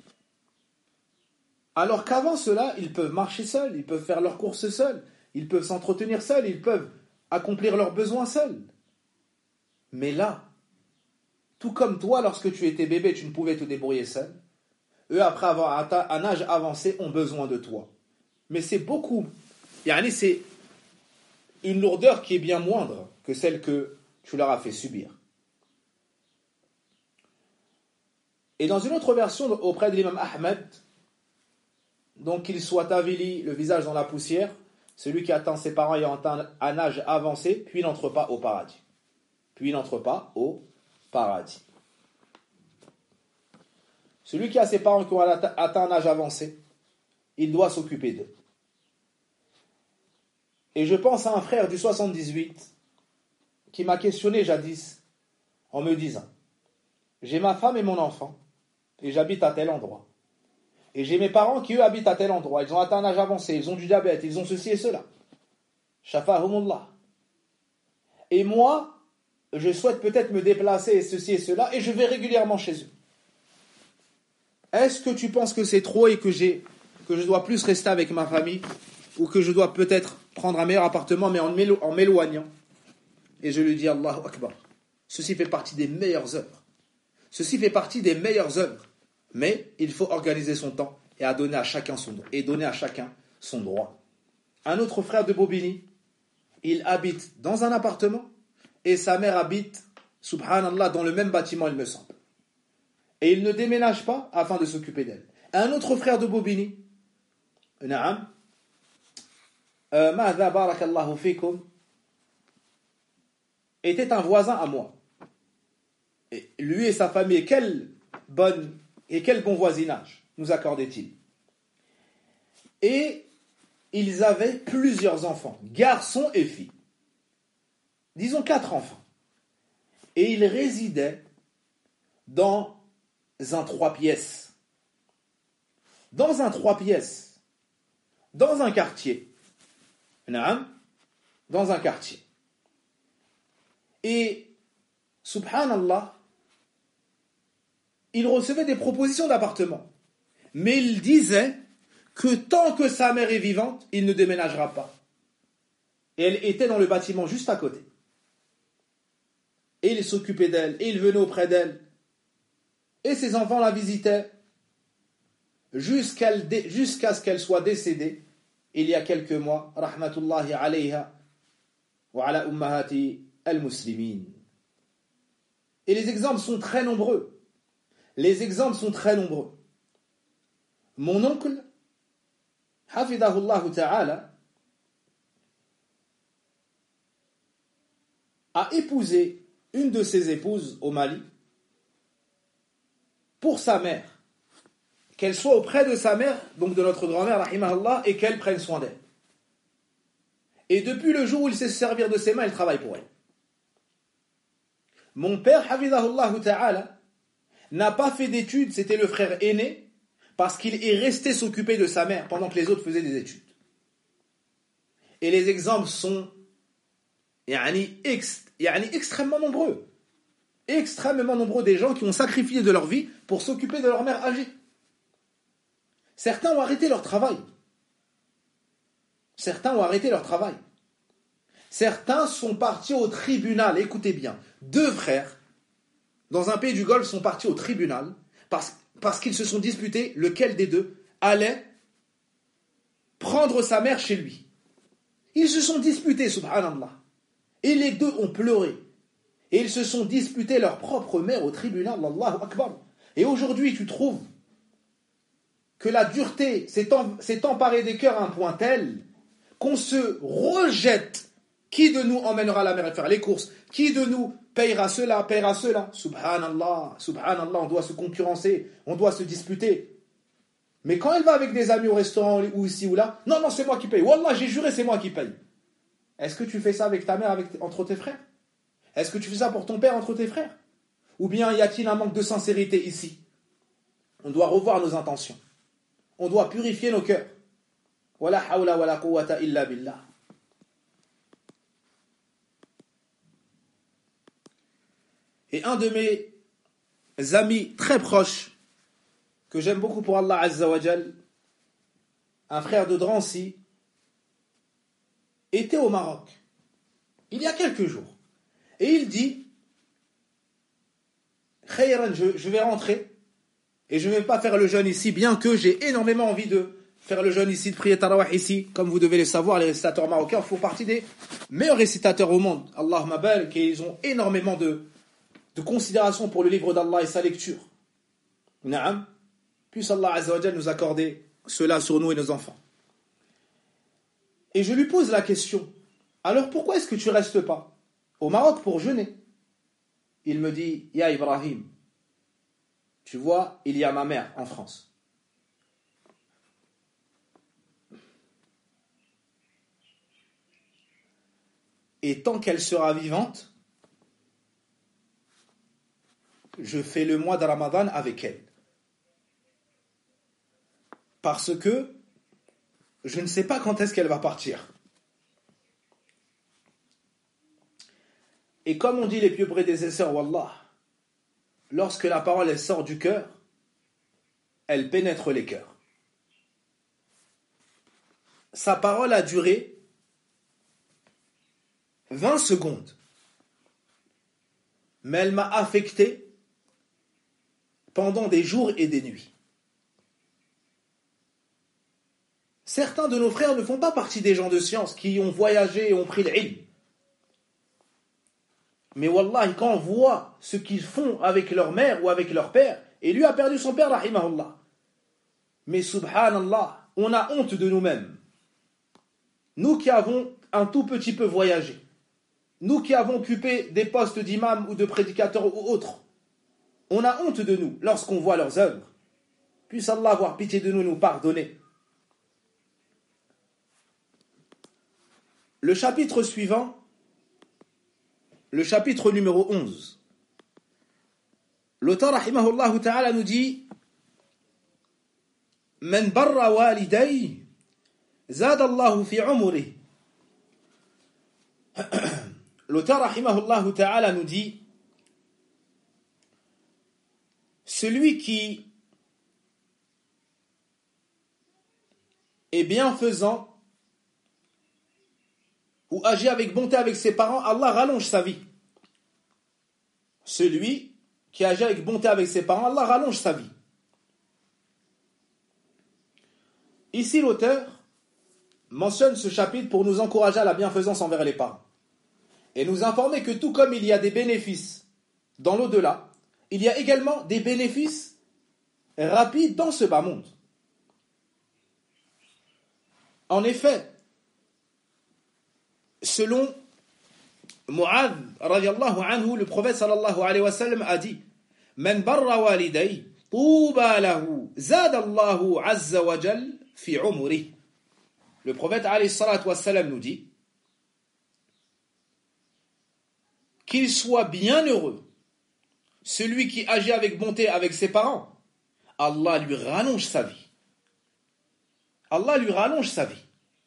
Alors qu'avant cela, ils peuvent marcher seuls, ils peuvent faire leurs courses seuls, ils peuvent s'entretenir seuls, ils peuvent accomplir leurs besoins seuls. Mais là, tout comme toi, lorsque tu étais bébé, tu ne pouvais te débrouiller seul, eux, après avoir atteint un âge avancé, ont besoin de toi. Mais c'est beaucoup, c'est une lourdeur qui est bien moindre que celle que tu leur as fait subir. Et dans une autre version auprès de l'imam Ahmed, donc qu'il soit avili, le visage dans la poussière, celui qui atteint ses parents ayant atteint un âge avancé, puis n'entre pas au paradis. Puis n'entre pas au paradis. Celui qui a ses parents qui ont atteint un âge avancé, il doit s'occuper d'eux. Et je pense à un frère du 78 qui m'a questionné jadis en me disant, j'ai ma femme et mon enfant et j'habite à tel endroit. Et j'ai mes parents qui eux habitent à tel endroit, ils ont atteint un âge avancé, ils ont du diabète, ils ont ceci et cela. Shafahumullah. Et moi, je souhaite peut-être me déplacer et ceci et cela et je vais régulièrement chez eux. Est-ce que tu penses que c'est trop et que je dois plus rester avec ma famille ou que je dois peut-être prendre un meilleur appartement mais en m'éloignant? Et je lui dis Allahu Akbar. Ceci fait partie des meilleures œuvres. Ceci fait partie des meilleures œuvres. Mais il faut organiser son temps et donner à chacun son droit. Un autre frère de Bobigny, il habite dans un appartement et sa mère habite, subhanallah, dans le même bâtiment, il me semble. Et il ne déménage pas afin de s'occuper d'elle. Un autre frère de Bobigny, Naam, Ma'adha barakallahu fikum, était un voisin à moi. Et lui et sa famille, quel bon voisinage nous accordait-il? Et ils avaient plusieurs enfants, garçons et filles. Disons 4 enfants. Et ils résidaient dans un 3 pièces. Dans un 3 pièces. Dans un quartier. Dans un quartier. Et, subhanallah, il recevait des propositions d'appartement. Mais il disait que tant que sa mère est vivante, il ne déménagera pas. Et elle était dans le bâtiment juste à côté. Et il s'occupait d'elle, et il venait auprès d'elle. Et ses enfants la visitaient jusqu'à ce qu'elle soit décédée, il y a quelques mois, rahmatullahi alayha wa ala ummahati al-muslimin. Et les exemples sont très nombreux. Mon oncle, hafidahullah ta'ala, a épousé une de ses épouses au Mali pour sa mère, qu'elle soit auprès de sa mère, donc de notre grand-mère, rahimahullah, et qu'elle prenne soin d'elle. Et depuis le jour où il sait se servir de ses mains, il travaille pour elle. Mon père, hafidahullah ta'ala, n'a pas fait d'études, c'était le frère aîné, parce qu'il est resté s'occuper de sa mère pendant que les autres faisaient des études. Et les exemples sont extrêmement nombreux. Extrêmement nombreux des gens qui ont sacrifié de leur vie pour s'occuper de leur mère âgée. Certains ont arrêté leur travail. Certains sont partis au tribunal. Écoutez bien, 2 frères dans un pays du Golfe sont partis au tribunal parce qu'ils se sont disputés lequel des deux allait prendre sa mère chez lui. Ils se sont disputés, subhanallah. Et les 2 ont pleuré. Et ils se sont disputés leur propre mère au tribunal, Allahu Akbar. Et aujourd'hui, tu trouves que la dureté s'est emparée des cœurs à un point tel qu'on se rejette. Qui de nous emmènera la mère à faire les courses? Qui de nous payera cela? Subhanallah, on doit se concurrencer, on doit se disputer. Mais quand elle va avec des amis au restaurant ou ici ou là, non, c'est moi qui paye. Wallah, j'ai juré, c'est moi qui paye. Est-ce que tu fais ça avec ta mère, entre tes frères? Est-ce que tu fais ça pour ton père, entre tes frères? Ou bien y a-t-il un manque de sincérité ici? On doit revoir nos intentions. On doit purifier nos cœurs. Wala hawla wala quwwata illa billah. Et un de mes amis très proches, que j'aime beaucoup pour Allah Azza wa Jal, un frère de Drancy, était au Maroc, il y a quelques jours. Et il dit, Khayran, je vais rentrer, et je ne vais pas faire le jeûne ici, bien que j'ai énormément envie de faire le jeûne ici, de prier Tarawih ici. Comme vous devez le savoir, les récitateurs marocains font partie des meilleurs récitateurs au monde. Allahumma barik, et ils ont énormément de considération pour le livre d'Allah et sa lecture. Na'am. Puisse Allah Azza wa Jal nous accorder cela sur nous et nos enfants. Et je lui pose la question, alors pourquoi est-ce que tu ne restes pas au Maroc pour jeûner? Il me dit, Ya Ibrahim, tu vois, il y a ma mère en France. Et tant qu'elle sera vivante, je fais le mois de Ramadan avec elle. Parce que je ne sais pas quand est-ce qu'elle va partir. Et comme on dit les pieux prédécesseurs, Wallah, lorsque la parole elle sort du cœur, elle pénètre les cœurs. Sa parole a duré 20 secondes. Mais elle m'a affecté pendant des jours et des nuits. Certains de nos frères ne font pas partie des gens de science qui ont voyagé et ont pris l'ilm. Mais wallahi, quand on voit ce qu'ils font avec leur mère ou avec leur père, et lui a perdu son père, rahimahullah. Mais subhanallah, on a honte de nous-mêmes. Nous qui avons un tout petit peu voyagé, nous qui avons occupé des postes d'imam ou de prédicateur ou autres, On a honte de nous lorsqu'on voit leurs œuvres. Puisse Allah avoir pitié de nous et nous pardonner. Le chapitre suivant, le chapitre numéro 11. L'auteur rahimahullah ta'ala nous dit Man barra waliday zada Allahu fi umri. L'auteur rahimahullah ta'ala nous dit celui qui est bienfaisant ou agit avec bonté avec ses parents, Allah rallonge sa vie. Celui qui agit avec bonté avec ses parents, Allah rallonge sa vie. Ici, l'auteur mentionne ce chapitre pour nous encourager à la bienfaisance envers les parents et nous informer que tout comme il y a des bénéfices dans l'au-delà, il y a également des bénéfices rapides dans ce bas monde. En effet, selon Mu'adh radiyallahu anhu, le prophète sallallahu alayhi wa sallam a dit Man barra waliday tuba lahu zada Allahu azza wa jal fi umri. Le prophète alayhi salatu wa sallam nous dit qu'il soit bien heureux celui qui agit avec bonté avec ses parents, Allah lui rallonge sa vie. Allah lui rallonge sa vie.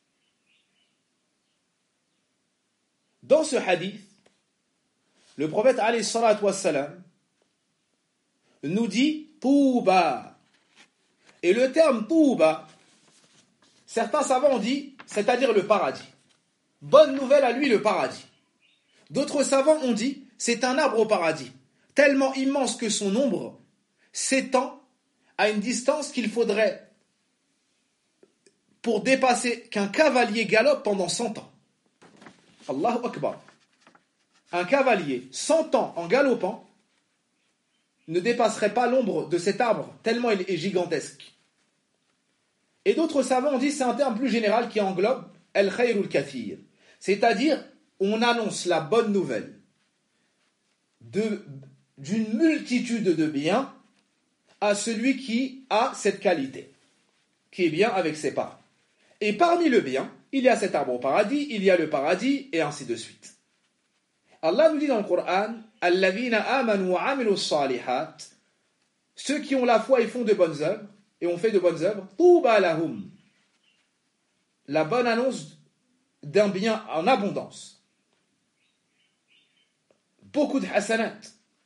Dans ce hadith, le prophète alayhi salatu wassalam nous dit Touba. Et le terme Touba, certains savants ont dit, c'est-à-dire le paradis. Bonne nouvelle à lui, le paradis. D'autres savants ont dit, c'est un arbre au paradis, tellement immense que son ombre s'étend à une distance qu'il faudrait pour dépasser qu'un cavalier galope pendant 100 ans. Allahu Akbar. Un cavalier 100 ans en galopant ne dépasserait pas l'ombre de cet arbre, tellement il est gigantesque. Et d'autres savants ont dit c'est un terme plus général qui englobe el khayrul kathir, c'est-à-dire on annonce la bonne nouvelle d'une multitude de biens à celui qui a cette qualité, qui est bien avec ses parents. Et parmi le bien, il y a cet arbre au paradis, il y a le paradis, et ainsi de suite. Allah nous dit dans le Coran, Alladhina amanu wa amilu salihat, ceux qui ont la foi et font de bonnes œuvres, et ont fait de bonnes œuvres, Touba lahum, la bonne annonce d'un bien en abondance. Beaucoup de hasanat.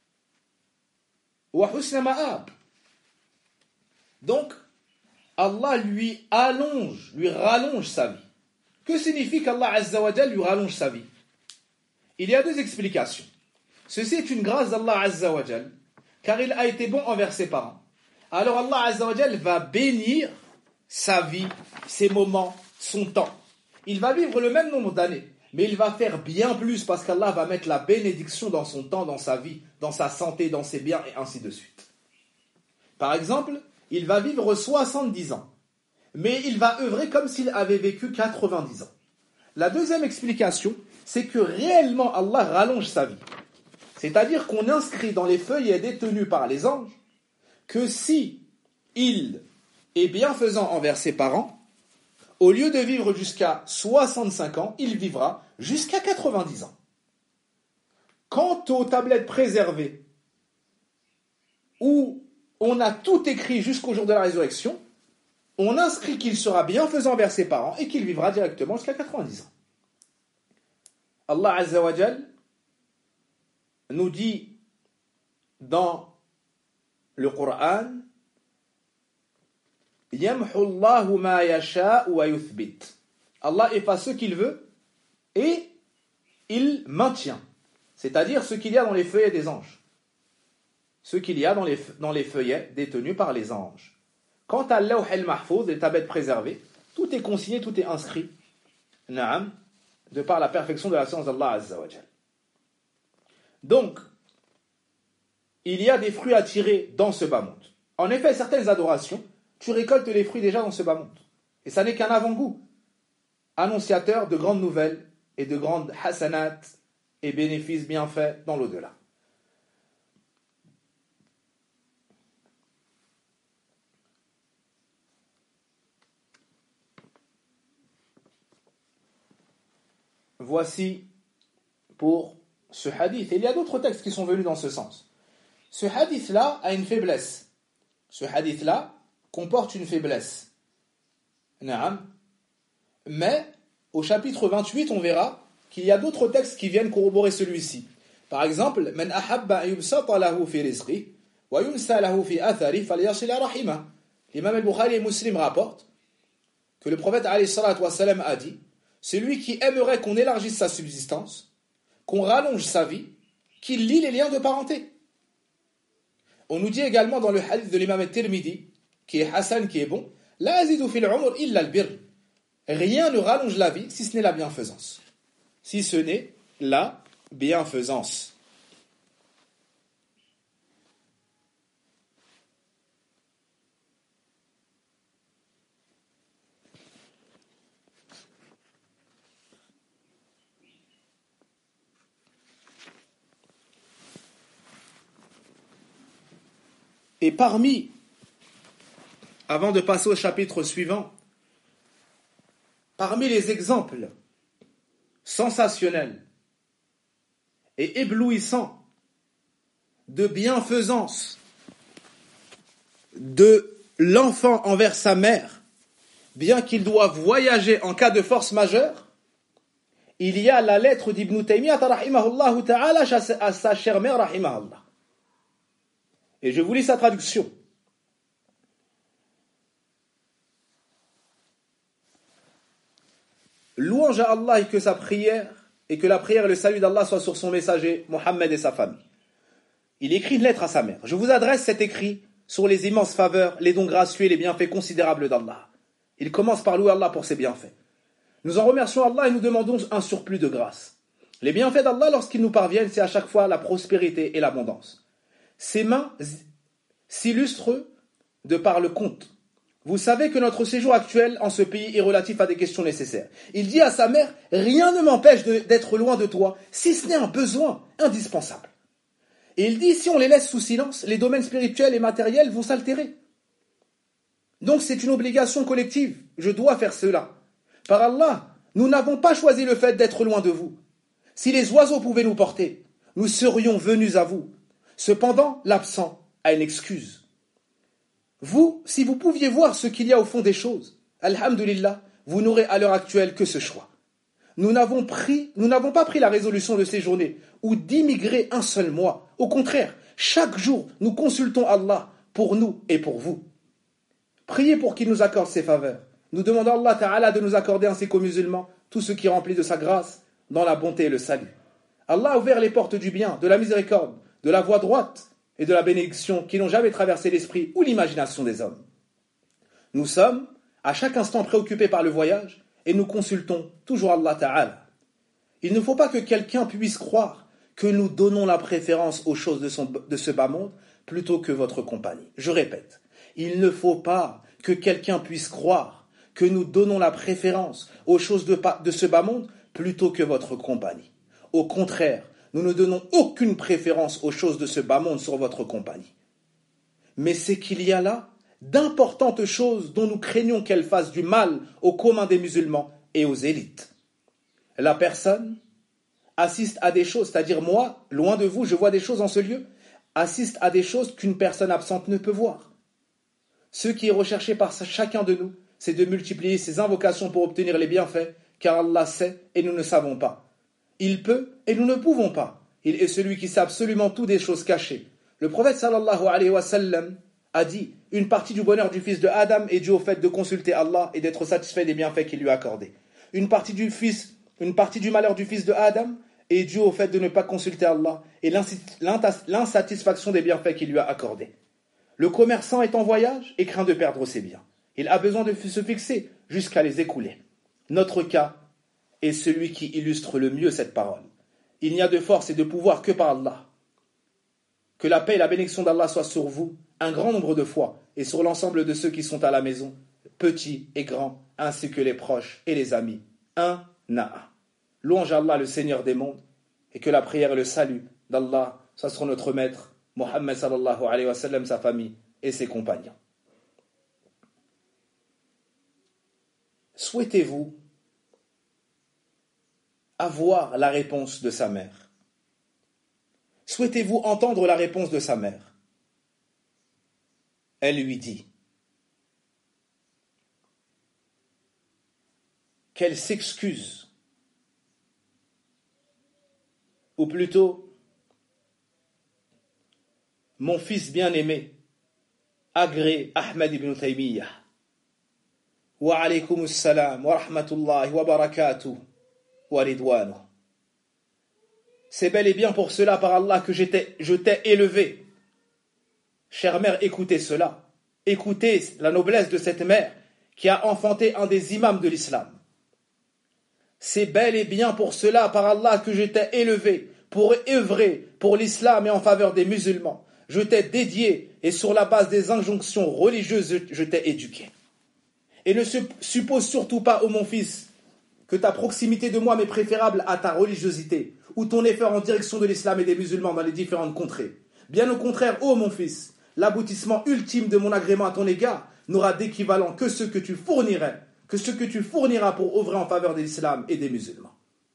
Wa husna ma'ab. Donc, Allah lui rallonge sa vie. Que signifie qu'Allah Azza wa Jal lui rallonge sa vie? Il y a deux explications. Ceci est une grâce d'Allah Azza wa Jal, car il a été bon envers ses parents. Alors Allah Azza wa Jal va bénir sa vie, ses moments, son temps. Il va vivre le même nombre d'années, mais il va faire bien plus parce qu'Allah va mettre la bénédiction dans son temps, dans sa vie, dans sa santé, dans ses biens et ainsi de suite. Par exemple, il va vivre 70 ans, mais il va œuvrer comme s'il avait vécu 90 ans. La deuxième explication, c'est que réellement Allah rallonge sa vie. C'est-à-dire qu'on inscrit dans les feuillets détenus par les anges que si il est bienfaisant envers ses parents, au lieu de vivre jusqu'à 65 ans, il vivra jusqu'à 90 ans. Quant aux tablettes préservées, où on a tout écrit jusqu'au jour de la résurrection, on inscrit qu'il sera bienfaisant envers ses parents et qu'il vivra directement jusqu'à 90 ans. Allah Azza wa Jal nous dit dans le Coran Yamhu Allahu ma yasha'u wa yuthbit. Allah efface ce qu'il veut et il maintient, c'est-à-dire ce qu'il y a dans les feuillets des anges, ce qu'il y a dans les feuillets détenus par les anges. Quant à Lawh al-Mahfouz, les tablettes préservées, tout est consigné, tout est inscrit, na'am, de par la perfection de la science d'Allah Azza wa Jal. Donc, il y a des fruits à tirer dans ce bas monde. En effet, certaines adorations, tu récoltes les fruits déjà dans ce bas monde. Et ça n'est qu'un avant-goût, annonciateur de grandes nouvelles et de grandes hasanat et bénéfices bienfaits dans l'au-delà. Voici pour ce hadith. Et il y a d'autres textes qui sont venus dans ce sens. Ce hadith-là a une faiblesse. Ce hadith-là comporte une faiblesse. Naam. Mais au chapitre 28, on verra qu'il y a d'autres textes qui viennent corroborer celui-ci. Par exemple, Man ahabba yubsata lahu fi rizqi wa yunsa lahu fi athari falyasil rahima. L'imam al-Bukhari et Muslim rapportent que le prophète alayhi salatu wa salam a dit: celui qui aimerait qu'on élargisse sa subsistance, qu'on rallonge sa vie, qu'il lie les liens de parenté. On nous dit également dans le hadith de l'imam al-Tirmidhi, qui est Hassan, qui est bon, La azidu fil umr illa al-birr. Rien ne rallonge la vie si ce n'est la bienfaisance. Si ce n'est la bienfaisance. Et parmi, avant de passer au chapitre suivant, parmi les exemples sensationnels et éblouissants de bienfaisance de l'enfant envers sa mère, bien qu'il doive voyager en cas de force majeure, il y a la lettre d'Ibn Taymiyyah rahimahullah ta'ala à sa chère mère rahimahullah. Et je vous lis sa traduction. Louange à Allah et que sa prière et que la prière et le salut d'Allah soient sur son messager, Mohammed et sa famille. Il écrit une lettre à sa mère. Je vous adresse cet écrit sur les immenses faveurs, les dons gracieux et les bienfaits considérables d'Allah. Il commence par louer Allah pour ses bienfaits. Nous en remercions Allah et nous demandons un surplus de grâce. Les bienfaits d'Allah, lorsqu'ils nous parviennent, c'est à chaque fois la prospérité et l'abondance. Ses mains s'illustrent de par le conte. Vous savez que notre séjour actuel en ce pays est relatif à des questions nécessaires. Il dit à sa mère, rien ne m'empêche d'être loin de toi, si ce n'est un besoin indispensable. Et il dit, si on les laisse sous silence, les domaines spirituels et matériels vont s'altérer. Donc c'est une obligation collective, je dois faire cela. Par Allah, nous n'avons pas choisi le fait d'être loin de vous. Si les oiseaux pouvaient nous porter, nous serions venus à vous. Cependant, l'absent a une excuse. Vous, si vous pouviez voir ce qu'il y a au fond des choses, alhamdulillah, vous n'aurez à l'heure actuelle que ce choix. Nous n'avons pas pris la résolution de séjourner ou d'immigrer un seul mois. Au contraire, chaque jour, nous consultons Allah pour nous et pour vous. Priez pour qu'il nous accorde ses faveurs. Nous demandons à Allah Ta'ala de nous accorder ainsi qu'aux musulmans tout ce qui est rempli de sa grâce dans la bonté et le salut. Allah a ouvert les portes du bien, de la miséricorde, de la voie droite et de la bénédiction qui n'ont jamais traversé l'esprit ou l'imagination des hommes. Nous sommes à chaque instant préoccupés par le voyage et nous consultons toujours Allah Ta'ala. Il ne faut pas que quelqu'un puisse croire que nous donnons la préférence aux choses de ce bas monde plutôt que votre compagnie. Je répète, il ne faut pas que quelqu'un puisse croire que nous donnons la préférence aux choses de ce bas monde plutôt que votre compagnie. Au contraire, nous ne donnons aucune préférence aux choses de ce bas monde sur votre compagnie. Mais c'est qu'il y a là d'importantes choses dont nous craignons qu'elles fassent du mal au commun des musulmans et aux élites. La personne assiste à des choses, c'est-à-dire moi, loin de vous, je vois des choses en ce lieu, assiste à des choses qu'une personne absente ne peut voir. Ce qui est recherché par chacun de nous, c'est de multiplier ses invocations pour obtenir les bienfaits, car Allah sait et nous ne savons pas. Il peut et nous ne pouvons pas. Il est celui qui sait absolument tout des choses cachées. Le prophète sallallahu alayhi wa sallam a dit, une partie du bonheur du fils de Adam est due au fait de consulter Allah et d'être satisfait des bienfaits qu'il lui a accordés. Une partie du malheur du fils de Adam est due au fait de ne pas consulter Allah et l'insatisfaction des bienfaits qu'il lui a accordés. Le commerçant est en voyage et craint de perdre ses biens. Il a besoin de se fixer jusqu'à les écouler. Notre cas est celui qui illustre le mieux cette parole. Il n'y a de force et de pouvoir que par Allah. Que la paix et la bénédiction d'Allah soient sur vous un grand nombre de fois et sur l'ensemble de ceux qui sont à la maison, petits et grands, ainsi que les proches et les amis. Un à un. Louange à Allah, le Seigneur des mondes, et que la prière et le salut d'Allah soient sur notre maître, Mohammed sallallahu alayhi wa sallam, sa famille et ses compagnons. Souhaitez-vous avoir la réponse de sa mère? Souhaitez-vous entendre la réponse de sa mère? Elle lui dit qu'elle s'excuse, ou plutôt, mon fils bien-aimé, agré Ahmed ibn Taymiyyah, wa alaykum assalam wa rahmatullahi wa barakatuh wa ridwanuh. C'est bel et bien pour cela, par Allah, que je t'ai élevé. Chère mère, écoutez cela. Écoutez la noblesse de cette mère qui a enfanté un des imams de l'islam. C'est bel et bien pour cela, par Allah, que je t'ai élevé pour œuvrer pour l'islam et en faveur des musulmans. Je t'ai dédié et sur la base des injonctions religieuses, je t'ai éduqué. Et ne suppose surtout pas, ô mon fils, que ta proximité de moi m'est préférable à ta religiosité ou ton effort en direction de l'islam et des musulmans dans les différentes contrées. Bien au contraire, ô mon fils, l'aboutissement ultime de mon agrément à ton égard n'aura d'équivalent que ce que tu fournirais, que ce que tu fourniras pour œuvrer en faveur de l'islam et des musulmans.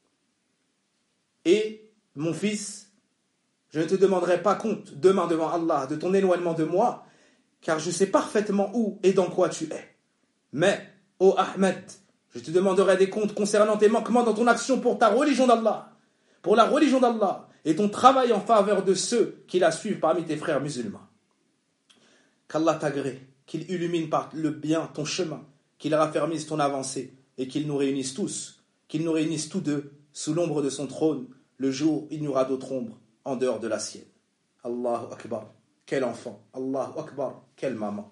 Et, mon fils, je ne te demanderai pas compte demain devant Allah de ton éloignement de moi, car je sais parfaitement où et dans quoi tu es. Mais, ô Ahmed, je te demanderai des comptes concernant tes manquements dans ton action pour ta religion d'Allah, pour la religion d'Allah, et ton travail en faveur de ceux qui la suivent parmi tes frères musulmans. Qu'Allah t'agrée, qu'il illumine par le bien ton chemin, qu'il raffermisse ton avancée, et qu'il nous réunisse tous deux, sous l'ombre de son trône, le jour où il n'y aura d'autre ombre en dehors de la sienne. Allahu Akbar, quel enfant, Allahu Akbar, quelle maman.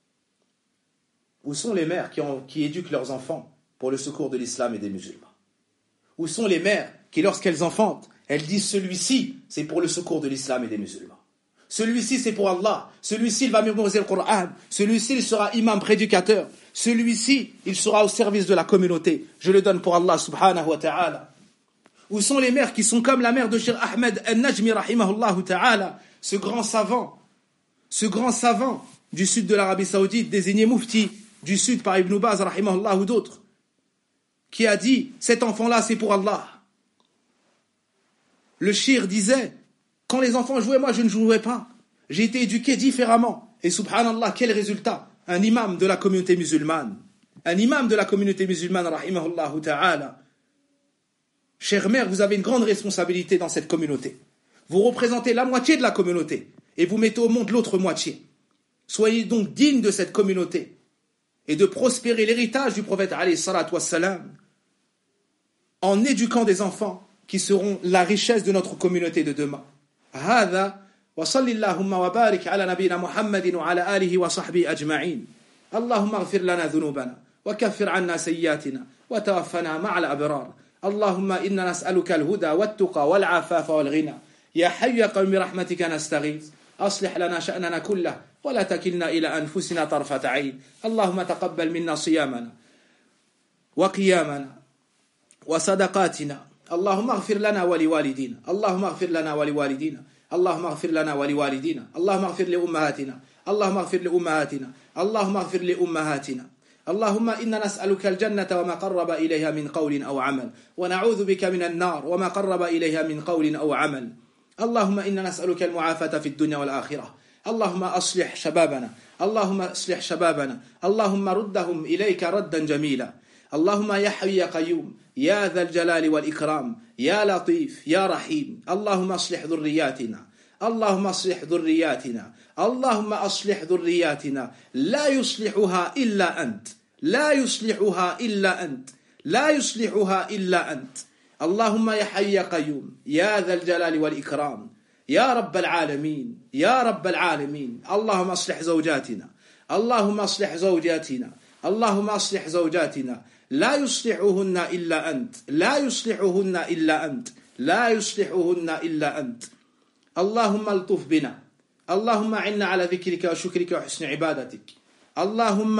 Où sont les mères qui éduquent leurs enfants pour le secours de l'islam et des musulmans? Où sont les mères qui, lorsqu'elles enfantent, elles disent celui-ci, c'est pour le secours de l'islam et des musulmans. Celui-ci, c'est pour Allah. Celui-ci, il va mémoriser le Coran. Celui-ci, il sera imam prédicateur. Celui-ci, il sera au service de la communauté. Je le donne pour Allah subhanahu wa ta'ala. Où sont les mères qui sont comme la mère de Cheikh Ahmed al-Najmi rahimahullah ta'ala, ce grand savant du sud de l'Arabie Saoudite, désigné mufti du sud par Ibn Baz rahimahullah ou d'autres, qui a dit, cet enfant-là, c'est pour Allah. Le shir disait, quand les enfants jouaient, moi je ne jouais pas. J'ai été éduqué différemment. Et subhanallah, quel résultat? Un imam de la communauté musulmane. Rahimahullah ta'ala. Chère mère, vous avez une grande responsabilité dans cette communauté. Vous représentez la moitié de la communauté et vous mettez au monde l'autre moitié. Soyez donc dignes de cette communauté et de prospérer l'héritage du prophète alayhi salatu wassalam en éduquant des enfants qui seront la richesse de notre communauté de demain. هذا وصل اللهم وبارك على نبينا محمد وعلى آله وصحبه أجمعين. اللهم اغفر لنا ذنوبنا وكفر عنا سيئاتنا وتوفنا مع الأبرار. اللهم إنا نسألك الهدى والتقى والعفاف والغنى. يا حي يا قوم برحمتك نستغيث. أصلح لنا شأننا كله ولا تكلنا إلى أنفسنا طرفة عين. اللهم تقبل منا صيامنا وقيامنا وصدقاتنا. اللهم اغفر لنا ولوالدينا. اللهم اغفر لنا ولوالدينا. اللهم اغفر لنا ولوالدينا. اللهم اغفر لأمهاتنا. اللهم اغفر لأمهاتنا. اللهم اغفر لأمهاتنا. اللهم إنا نسألك الجنة وما قرب إليها من قول أو عمل ونعوذ بك من النار وما قرب إليها من قول أو عمل. اللهم إنا نسألك المعافاة في الدنيا والآخرة. اللهم أصلح شبابنا. اللهم أصلح شبابنا. اللهم ردهم إليك ردا جميلا. اللهم يا حي يا قيوم يا ذا الجلال والإكرام يا لطيف يا رحيم. اللهم أصلح ذرياتنا. اللهم أصلح ذرياتنا. اللهم أصلح ذرياتنا. لا يصلحها إلا أنت. لا يصلحها إلا أنت. لا يصلحها إلا أنت. اللهم يا حي يا قيوم يا ذا الجلال والإكرام يا رب العالمين يا رب العالمين. اللهم أصلح زوجاتنا. اللهم أصلح زوجاتنا. اللهم أصلح زوجاتنا. لا يصلحهن إلا أنت. لا يصلحهن إلا أنت. لا يصلحهن إلا أنت. اللهم الطف بنا. اللهم عنا على ذكرك وشكرك وحسن عبادتك. اللهم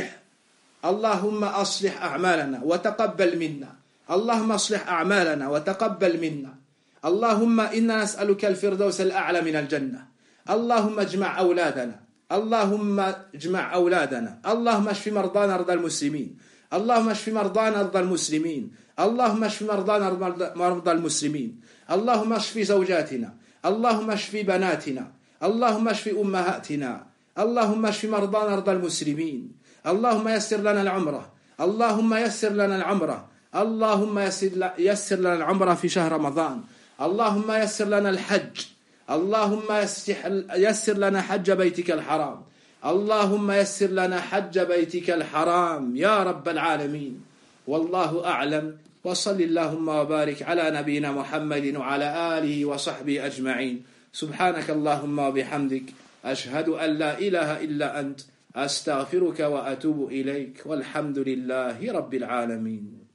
أصلح أعمالنا وتقبل منا. اللهم أصلح أعمالنا وتقبل منا. اللهم إنا نسألك الفردوس الأعلى من الجنة. اللهم اجمع أولادنا. اللهم اجمع أولادنا. اللهم اشف مرضانا مرضى المسلمين. اللهم اشف مرضانا مرضى المسلمين، اللهم اشف مرضانا مرضى المسلمين، اللهم اشف زوجاتنا، اللهم اشف بناتنا، اللهم اشف أمهاتنا، اللهم اشف مرضانا مرضى المسلمين، اللهم يسر لنا العمرة، اللهم يسر لنا العمرة، اللهم يسر لنا العمرة في شهر رمضان، اللهم يسر لنا الحج، اللهم يسر لنا حج بيتك الحرام، اللهم يسر لنا حج بيتك الحرام يا رب العالمين. والله أعلم، وصل اللهم وبارك على نبينا محمد وعلى آله وصحبه أجمعين. سبحانك اللهم وبحمدك، أشهد أن لا إله إلا أنت، أستغفرك وأتوب إليك، والحمد لله رب العالمين.